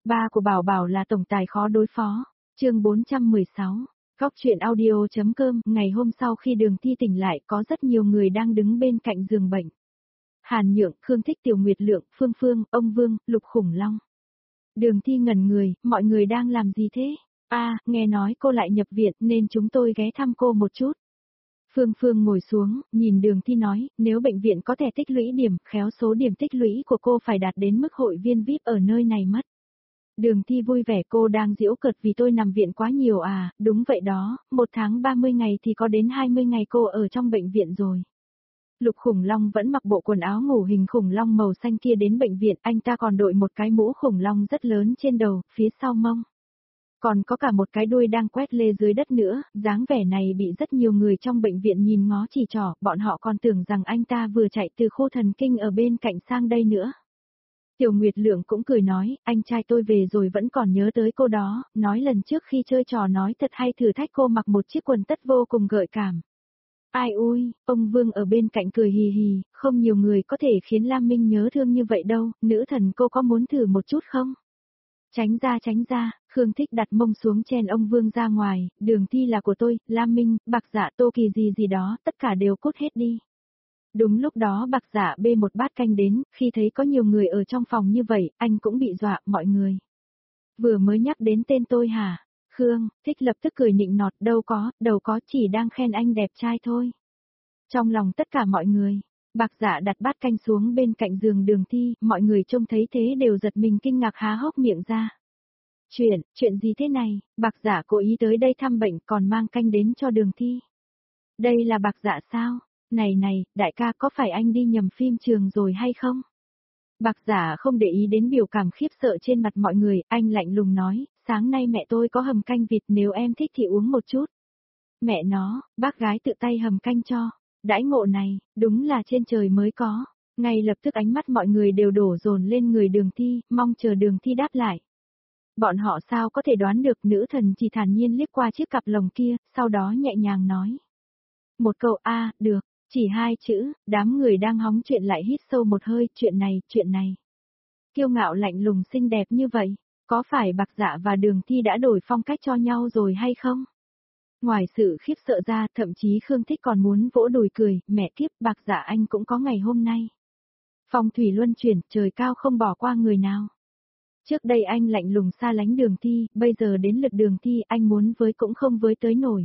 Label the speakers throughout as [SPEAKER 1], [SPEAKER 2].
[SPEAKER 1] Ba của Bảo Bảo là tổng tài khó đối phó. Chương 416. Góc truyện audio.com. Ngày hôm sau khi Đường Thi tỉnh lại có rất nhiều người đang đứng bên cạnh giường bệnh. Hàn Nhượng, Khương Thích, Tiểu Nguyệt Lượng, Phương Phương, ông Vương, Lục Khủng Long. Đường Thi ngẩn người, mọi người đang làm gì thế? Nghe nói cô lại nhập viện nên chúng tôi ghé thăm cô một chút. Phương Phương ngồi xuống, nhìn Đường Thi nói, nếu bệnh viện có thể tích lũy điểm, khéo số điểm tích lũy của cô phải đạt đến mức hội viên VIP ở nơi này mất. Đường Thi vui vẻ, cô đang giễu cợt vì tôi nằm viện quá nhiều à, đúng vậy đó, 1 tháng 30 ngày thì có đến 20 ngày cô ở trong bệnh viện rồi. Lục Khủng Long vẫn mặc bộ quần áo ngủ hình khủng long màu xanh kia đến bệnh viện, anh ta còn đội một cái mũ khủng long rất lớn trên đầu, phía sau mông. Còn có cả một cái đuôi đang quét lê dưới đất nữa, dáng vẻ này bị rất nhiều người trong bệnh viện nhìn ngó chỉ trỏ, bọn họ còn tưởng rằng anh ta vừa chạy từ khu thần kinh ở bên cạnh sang đây nữa. Tiểu Nguyệt Lượng cũng cười nói, anh trai tôi về rồi vẫn còn nhớ tới cô đó, nói lần trước khi chơi trò nói thật hay thử thách cô mặc một chiếc quần tất vô cùng gợi cảm. Ai ui, ông Vương ở bên cạnh cười hì hì, không nhiều người có thể khiến Lam Minh nhớ thương như vậy đâu, nữ thần cô có muốn thử một chút không? Tránh ra, Khương Thích đặt mông xuống chen ông Vương ra ngoài, Đường Thi là của tôi, Lam Minh, Bạc Dạ, Tô Kỳ gì đó, tất cả đều cút hết đi. Đúng lúc đó Bạc Dạ bê một bát canh đến, khi thấy có nhiều người ở trong phòng như vậy, anh cũng bị dọa, mọi người. Vừa mới nhắc đến tên tôi hả? Khương Thích lập tức cười nịnh nọt, đâu có, chỉ đang khen anh đẹp trai thôi. Trong lòng tất cả mọi người, Bạc Dạ đặt bát canh xuống bên cạnh giường Đường Thi, mọi người trông thấy thế đều giật mình kinh ngạc há hốc miệng ra. Chuyện gì thế này, Bạc Dạ cố ý tới đây thăm bệnh còn mang canh đến cho Đường Thi. Đây là Bạc Dạ sao? Này, đại ca có phải anh đi nhầm phim trường rồi hay không? Bạc Dạ không để ý đến biểu cảm khiếp sợ trên mặt mọi người, anh lạnh lùng nói, sáng nay mẹ tôi có hầm canh vịt nếu em thích thì uống một chút. Mẹ nó, bác gái tự tay hầm canh cho. Đãi ngộ này, đúng là trên trời mới có. Ngay lập tức ánh mắt mọi người đều đổ dồn lên người Đường Thi, mong chờ Đường Thi đáp lại. Bọn họ sao có thể đoán được, nữ thần chỉ thản nhiên liếc qua chiếc cặp lồng kia, sau đó nhẹ nhàng nói. Một câu được, chỉ 2 chữ, đám người đang hóng chuyện lại hít sâu một hơi, chuyện này. Kiêu ngạo lạnh lùng xinh đẹp như vậy, có phải Bạc Dạ và Đường Thi đã đổi phong cách cho nhau rồi hay không? Ngoài sự khiếp sợ ra, thậm chí Khương Thích còn muốn vỗ đùi cười, mẹ kiếp, Bạc Dạ anh cũng có ngày hôm nay. Phong thủy luân chuyển, trời cao không bỏ qua người nào. Trước đây anh lạnh lùng xa lánh Đường Thi, bây giờ đến lượt Đường Thi, anh muốn với cũng không với tới nổi.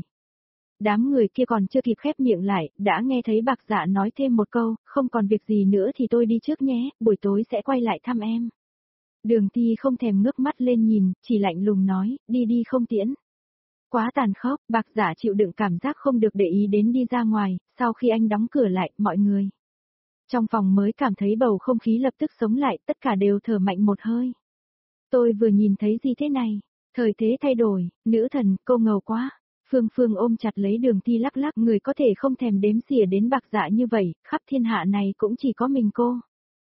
[SPEAKER 1] Đám người kia còn chưa kịp khép miệng lại, đã nghe thấy Bạc Dạ nói thêm một câu, không còn việc gì nữa thì tôi đi trước nhé, buổi tối sẽ quay lại thăm em. Đường Thi không thèm ngước mắt lên nhìn, chỉ lạnh lùng nói, đi không tiễn. Quá tàn khốc, Bạc Dạ chịu đựng cảm giác không được để ý đến đi ra ngoài, sau khi anh đóng cửa lại, mọi người trong phòng mới cảm thấy bầu không khí lập tức sống lại, tất cả đều thở mạnh một hơi. Tôi vừa nhìn thấy gì thế này? Thời thế thay đổi, nữ thần, cô ngầu quá. Phương Phương ôm chặt lấy Đường Thi lắc lắc, người có thể không thèm đếm xỉa đến Bạc Dạ như vậy, khắp thiên hạ này cũng chỉ có mình cô.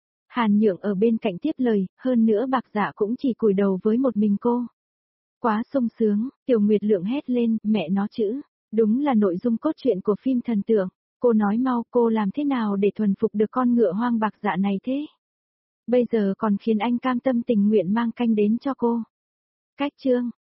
[SPEAKER 1] Hàn Nhượng ở bên cạnh tiếp lời, hơn nữa Bạc Dạ cũng chỉ cúi đầu với một mình cô. Quá sung sướng, Tiểu Nguyệt Lượng hét lên, mẹ nó chữ, đúng là nội dung cốt truyện của phim thần tượng. Cô nói mau, cô làm thế nào để thuần phục được con ngựa hoang Bạc Dạ này thế? Bây giờ còn khiến anh cam tâm tình nguyện mang canh đến cho cô. Cách chương.